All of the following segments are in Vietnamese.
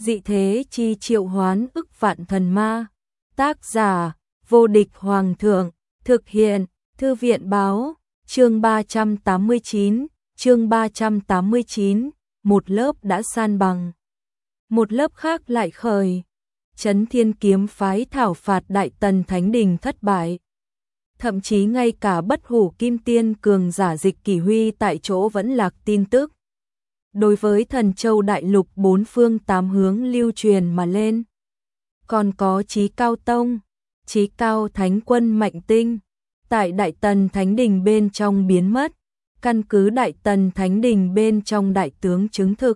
dị thế chi triệu hoán ức vạn thần ma. Tác giả, vô địch hoàng thượng, thực hiện, thư viện báo, chương 389, một lớp đã san bằng. Một lớp khác lại khởi. Chấn Thiên kiếm phái thảo phạt Đại Tần Thánh Đình thất bại. Thậm chí ngay cả bất hủ kim tiên cường giả Dịch Kỷ Huy tại chỗ vẫn lạc tin tức. Đối với Thần Châu Đại Lục bốn phương tám hướng lưu truyền mà lên. Còn có Chí Cao Tông, Chí Cao Thánh Quân Mạnh Tinh, tại Đại Tần Thánh Đình bên trong biến mất, căn cứ Đại Tần Thánh Đình bên trong đại tướng chứng thực.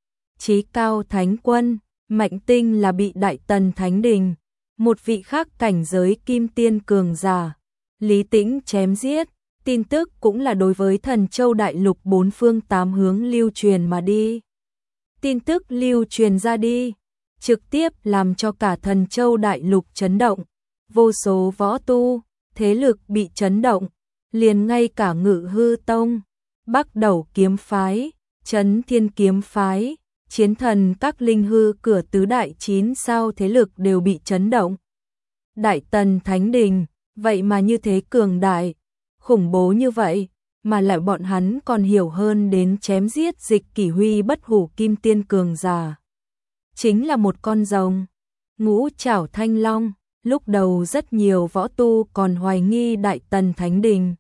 Chí Cao Thánh Quân, Mạnh Tinh là bị Đại Tần Thánh Đình, một vị khác cảnh giới kim tiên cường giả, Lý Tĩnh chém giết, tin tức cũng là đối với Thần Châu Đại Lục bốn phương tám hướng lưu truyền mà đi. Tin tức lưu truyền ra đi, trực tiếp làm cho cả Thần Châu Đại Lục chấn động, vô số võ tu, thế lực bị chấn động, liền ngay cả Ngự Hư Tông, Bắc Đẩu kiếm phái, Chấn Thiên kiếm phái, Chiến Thần các linh hư cửa tứ đại 9 sao thế lực đều bị chấn động. Đại Tần Thánh Đình, vậy mà như thế cường đại, khủng bố như vậy, mà lại bọn hắn còn hiểu hơn đến chém giết Dịch Kỷ Huy bất hủ kim tiên cường giả. Chính là một con rồng, ngũ trảo thanh long, lúc đầu rất nhiều võ tu còn hoài nghi Đại Tần Thánh Đình.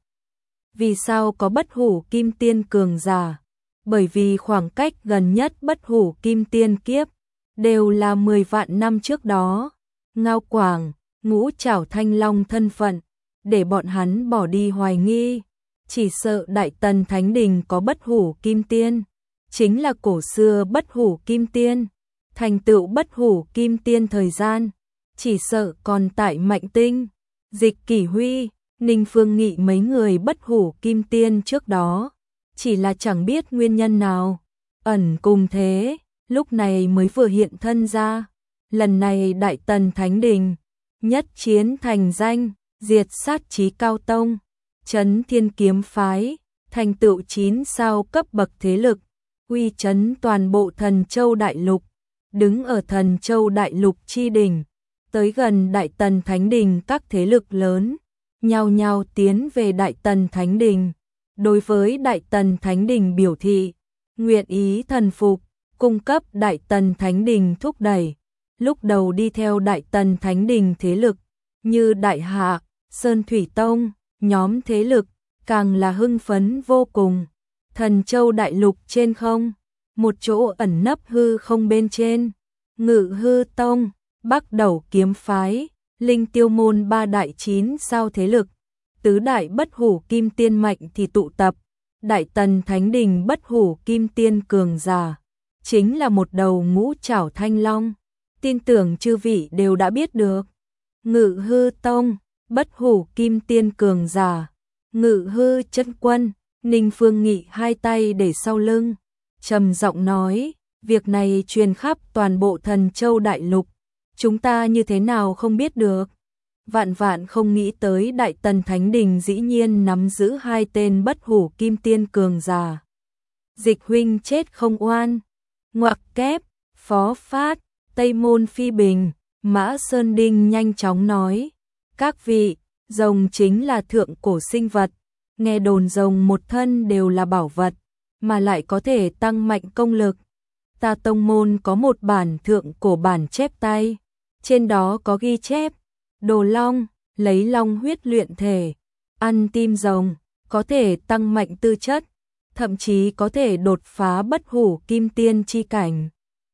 Vì sao có bất hủ kim tiên cường giả? Bởi vì khoảng cách gần nhất bất hủ kim tiên kiếp, đều là 10 vạn năm trước đó. Ngao Quảng, ngũ trảo thanh long thân phận, để bọn hắn bỏ đi hoài nghi, chỉ sợ Đại Tần Thánh Đình có bất hủ kim tiên, chính là cổ xưa bất hủ kim tiên, thành tựu bất hủ kim tiên thời gian, chỉ sợ còn tại Mạnh Tinh, Dịch Kỷ Huy, Ninh Phương Nghị mấy người bất hủ kim tiên trước đó, chỉ là chẳng biết nguyên nhân nào, ẩn cùng thế, lúc này mới vừa hiện thân ra. Lần này Đại Tần Thánh Đình nhất chiến thành danh, diệt sát Chí Cao Tông, Chấn Thiên kiếm phái, thành tựu 9 sao cấp bậc thế lực, uy chấn toàn bộ Thần Châu Đại Lục, đứng ở Thần Châu Đại Lục chi đỉnh, tới gần Đại Tần Thánh Đình các thế lực lớn, nhao nhao tiến về Đại Tần Thánh Đình, đối với Đại Tần Thánh Đình biểu thị, nguyện ý thần phục, cung cấp Đại Tần Thánh Đình thúc đẩy. Lúc đầu đi theo Đại Tần Thánh Đình thế lực, như Đại Hạ, Sơn Thủy Tông, nhóm thế lực, càng là hưng phấn vô cùng. Thần Châu Đại Lục trên không, một chỗ ẩn nấp hư không bên trên, Ngự Hư Tông, Bắc Đẩu kiếm phái, Linh Tiêu môn 3 đại 9 sao thế lực, tứ đại bất hủ kim tiên mạnh thì tụ tập, Đại Tần Thánh Đình bất hủ kim tiên cường giả, chính là một đầu ngũ trảo thanh long, tin tưởng chư vị đều đã biết được. Ngự Hư Tông, bất hủ kim tiên cường giả, Ngự Hư chân quân, Ninh Phương Nghị hai tay để sau lưng, trầm giọng nói, việc này truyền khắp toàn bộ Thần Châu Đại Lục, chúng ta như thế nào không biết được. Vạn vạn không nghĩ tới Đại Tần Thánh Đình dĩ nhiên nắm giữ hai tên bất hủ kim tiên cường giả. Dịch huynh chết không oan. Ngoặc kép, Phó Phát, Tây Môn Phi Bình, Mã Sơn Đinh nhanh chóng nói, các vị, rồng chính là thượng cổ sinh vật, nghe đồn rồng một thân đều là bảo vật, mà lại có thể tăng mạnh công lực. Ta tông môn có một bản thượng cổ bản chép tay, trên đó có ghi chép, đồ long, lấy long huyết luyện thể, ăn tim rồng, có thể tăng mạnh tư chất, thậm chí có thể đột phá bất hủ kim tiên chi cảnh.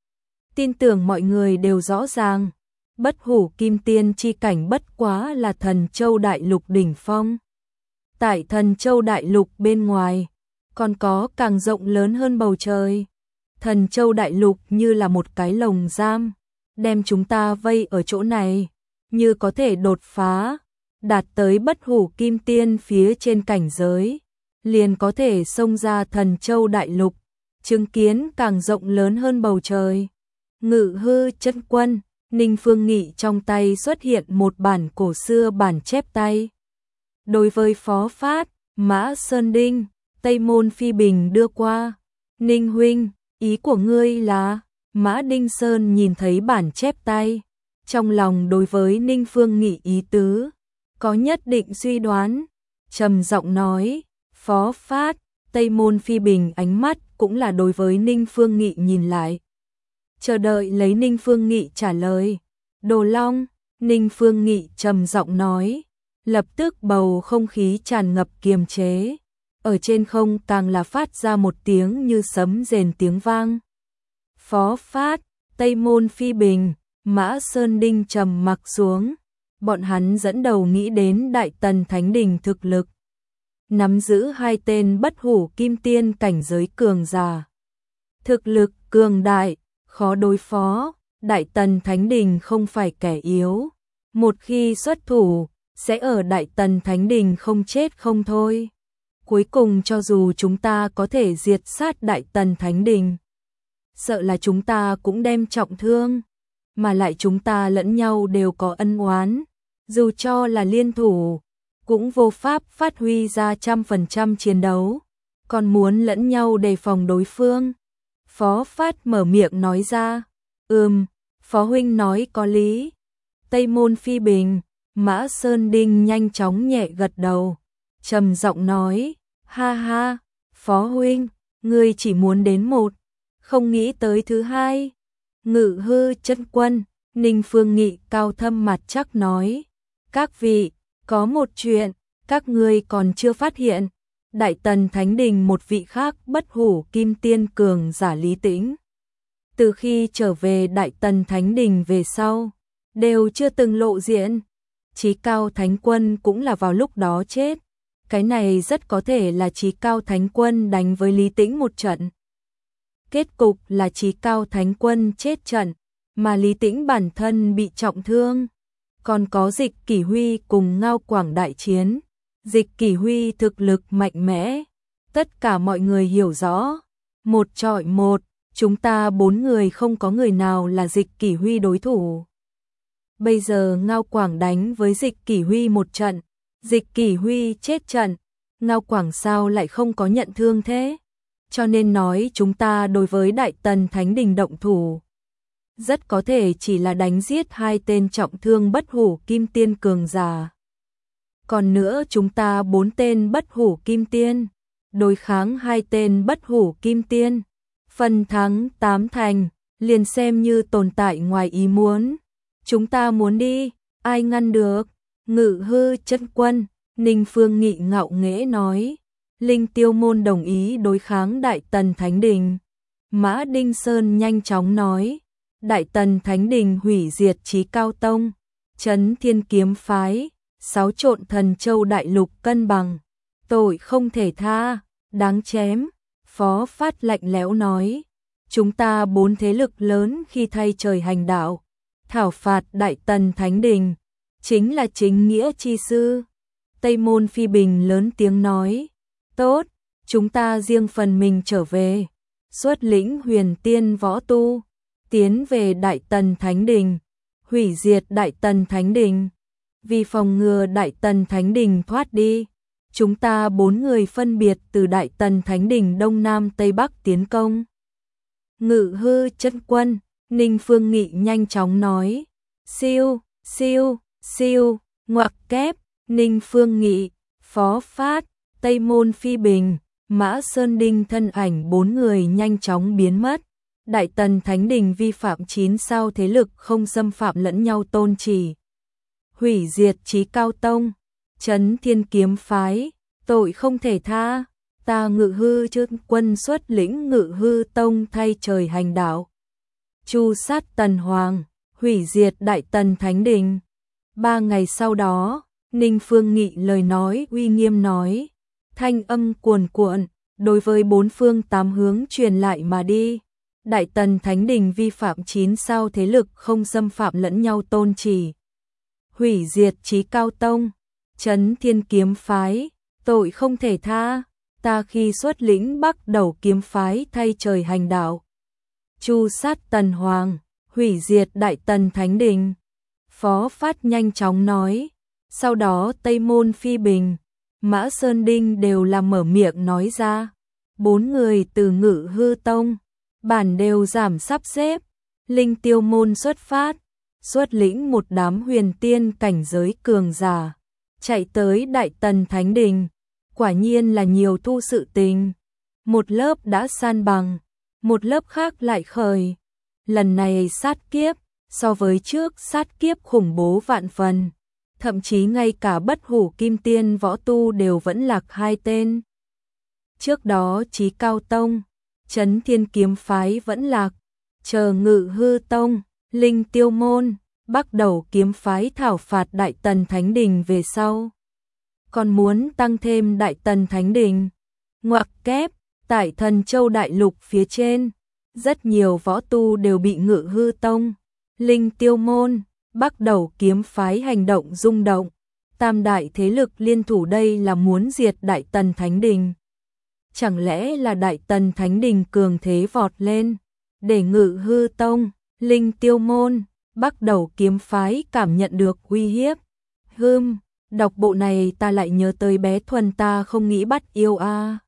Tin tưởng mọi người đều rõ ràng, bất hủ kim tiên chi cảnh bất quá là Thần Châu Đại Lục đỉnh phong. Tại Thần Châu Đại Lục bên ngoài, còn có càng rộng lớn hơn bầu trời. Thần Châu Đại Lục như là một cái lồng giam, đem chúng ta vây ở chỗ này, như có thể đột phá, đạt tới bất hủ kim tiên phía trên cảnh giới, liền có thể xông ra Thần Châu Đại Lục, chứng kiến càng rộng lớn hơn bầu trời. Ngự Hư chân quân, Ninh Phương Nghị trong tay xuất hiện một bản cổ xưa bản chép tay. Đối với Phó Phát, Mã Sơn Đinh, Tây Môn Phi Bình đưa qua. Ninh huynh, ý của ngươi là? Mã Đinh Sơn nhìn thấy bản chép tay, trong lòng đối với Ninh Phương Nghị ý tứ có nhất định suy đoán, trầm giọng nói, Phó Phát, Tây Môn Phi Bình ánh mắt cũng là đối với Ninh Phương Nghị nhìn lại. Chờ đợi lấy Ninh Phương Nghị trả lời. Đồ Long, Ninh Phương Nghị trầm giọng nói, lập tức bầu không khí tràn ngập kiềm chế. Ở trên không càng là phát ra một tiếng như sấm rền tiếng vang. Phó Phát, Tây Môn Phi Bình, Mã Sơn Đinh trầm mặc xuống. Bọn hắn dẫn đầu nghĩ đến Đại Tần Thánh Đình thực lực. Nắm giữ 2 tên bất hủ kim tiên cảnh giới cường giả. Thực lực cường đại, khó đối phó, Đại Tần Thánh Đình không phải kẻ yếu. Một khi xuất thủ, sẽ ở Đại Tần Thánh Đình không chết không thôi. Cuối cùng cho dù chúng ta có thể diệt sát Đại Tần Thánh Đình, sợ là chúng ta cũng đem trọng thương, mà lại chúng ta lẫn nhau đều có ân oán, dù cho là liên thủ, cũng vô pháp phát huy ra 100% chiến đấu, còn muốn lẫn nhau đề phòng đối phương. Phó Phát mở miệng nói ra, Phó huynh nói có lý. Tây Môn Phi Bình, Mã Sơn Đinh nhanh chóng nhẹ gật đầu, trầm giọng nói, ha ha, Phó huynh, ngươi chỉ muốn đến một, không nghĩ tới thứ hai. Ngự hư chân quân, Ninh Phương Nghị cao thâm mặt chắc nói, các vị, có một chuyện, các ngươi còn chưa phát hiện, Đại Tần Thánh Đình một vị khác bất hủ kim tiên cường giả Lý Tĩnh. Từ khi trở về Đại Tần Thánh Đình về sau, đều chưa từng lộ diện. Chí Cao Thánh Quân cũng là vào lúc đó chết. Cái này rất có thể là Chí Cao Thánh Quân đánh với Lý Tĩnh một trận. Kết cục là Chí Cao Thánh Quân chết trận, mà Lý Tĩnh bản thân bị trọng thương. Còn có Dịch Kỷ Huy cùng Ngao Quảng đại chiến. Dịch Kỷ Huy thực lực mạnh mẽ. Tất cả mọi người hiểu rõ. Một chọi một, chúng ta 4 người không có người nào là Dịch Kỷ Huy đối thủ. Bây giờ Ngao Quảng đánh với Dịch Kỷ Huy một trận. Dịch Kỷ Huy chết trận. Ngao Quảng sao lại không có nhận thương thế? Cho nên nói chúng ta đối với Đại Tần Thánh Đình động thủ, rất có thể chỉ là đánh giết 2 tên trọng thương bất hủ kim tiên cường giả. Còn nữa chúng ta 4 tên bất hủ kim tiên, đối kháng 2 tên bất hủ kim tiên. Phần thắng 8 thành, liền xem như tồn tại ngoài ý muốn. Chúng ta muốn đi, ai ngăn được? Ngự hư chân quân, Ninh Phương Nghị ngạo nghễ nói. Linh Tiêu môn đồng ý đối kháng Đại Tần Thánh Đình. Mã Đinh Sơn nhanh chóng nói. Đại Tần Thánh Đình hủy diệt Chí Cao Tông, Trấn Thiên Kiếm Phái, xáo trộn Thần Châu Đại Lục cân bằng. Tội không thể tha, đáng chém. Phó Phát lạnh lẽo nói. Chúng ta 4 thế lực lớn khi thay trời hành đạo, thảo phạt Đại Tần Thánh Đình, chính là chính nghĩa chi sư. Tây Môn Phi Bình lớn tiếng nói. Tốt, chúng ta riêng phần mình trở về, xuất lĩnh huyền tiên võ tu, tiến về Đại Tần Thánh Đình, hủy diệt Đại Tần Thánh Đình. Vì phòng ngừa Đại Tần Thánh Đình thoát đi, chúng ta 4 người phân biệt từ Đại Tần Thánh Đình Đông Nam Tây Bắc tiến công. Ngự hư chân quân, Ninh Phương Nghị nhanh chóng nói. Siêu, siêu, siêu, ngoặc kép, Ninh Phương Nghị, Phó Phát, Tây Môn Phi Bình, Mã Sơn Đinh thân ảnh 4 người nhanh chóng biến mất. Đại Tần Thánh Đình vi phạm 9 sao thế lực không xâm phạm lẫn nhau tôn chỉ. Hủy diệt Chí Cao Tông, Trấn Thiên Kiếm Phái, tội không thể tha. Ta Ngự hư chân quân xuất lĩnh Ngự hư tông thay trời hành đạo, chu sát Tần Hoàng, hủy diệt Đại Tần Thánh Đình. 3 ngày sau đó, Ninh Phương Nghị lời nói uy nghiêm nói, thanh âm cuồn cuộn, đối với 4 phương 8 hướng truyền lại mà đi. Đại Tần Thánh Đình vi phạm 9 sao thế lực không xâm phạm lẫn nhau tôn chỉ. Hủy diệt Chí Cao Tông, Trấn Thiên Kiếm Phái, tội không thể tha. Ta khi xuất lĩnh Bắc Đầu Kiếm Phái thay trời hành đạo, chu sát Tần Hoàng, hủy diệt Đại Tần Thánh Đình. Phó Phát nhanh chóng nói. Sau đó Tây Môn Phi Bình, Mã Sơn Đinh đều là mở miệng nói ra. 4 người từ Ngự hư tông, bản đều giảm sắp xếp, Linh Tiêu môn xuất phát, xuất lĩnh một đám huyền tiên cảnh giới cường giả, chạy tới Đại Tần Thánh Đình, quả nhiên là nhiều thu sự tình. Một lớp đã san bằng, một lớp khác lại khởi. Lần này sát kiếp, so với trước sát kiếp khủng bố vạn phần, thậm chí ngay cả bất hủ kim tiên võ tu đều vẫn lạc 2 tên. Trước đó Chí Cao Tông, Chấn Thiên Kiếm Phái vẫn lạc, chờ Ngự Hư Tông, Linh Tiêu Môn, Bắc Đầu Kiếm Phái thảo phạt Đại Tần Thánh Đình về sau. Còn muốn tăng thêm Đại Tần Thánh Đình, ngoặc kép, tại Thần Châu Đại Lục phía trên, rất nhiều võ tu đều bị Ngự Hư Tông, Linh Tiêu Môn, Bắc Đầu Kiếm Phái hành động rung động. Tam đại thế lực liên thủ đây là muốn diệt Đại Tần Thánh Đình. Chẳng lẽ là Đại Tần Thánh Đình cường thế vọt lên, để Ngự Hư Tông, Linh Tiêu Môn, Bắc Đầu Kiếm Phái cảm nhận được uy hiếp? Đọc bộ này ta lại nhớ tới bé Thuần ta không nghĩ bắt yêu a.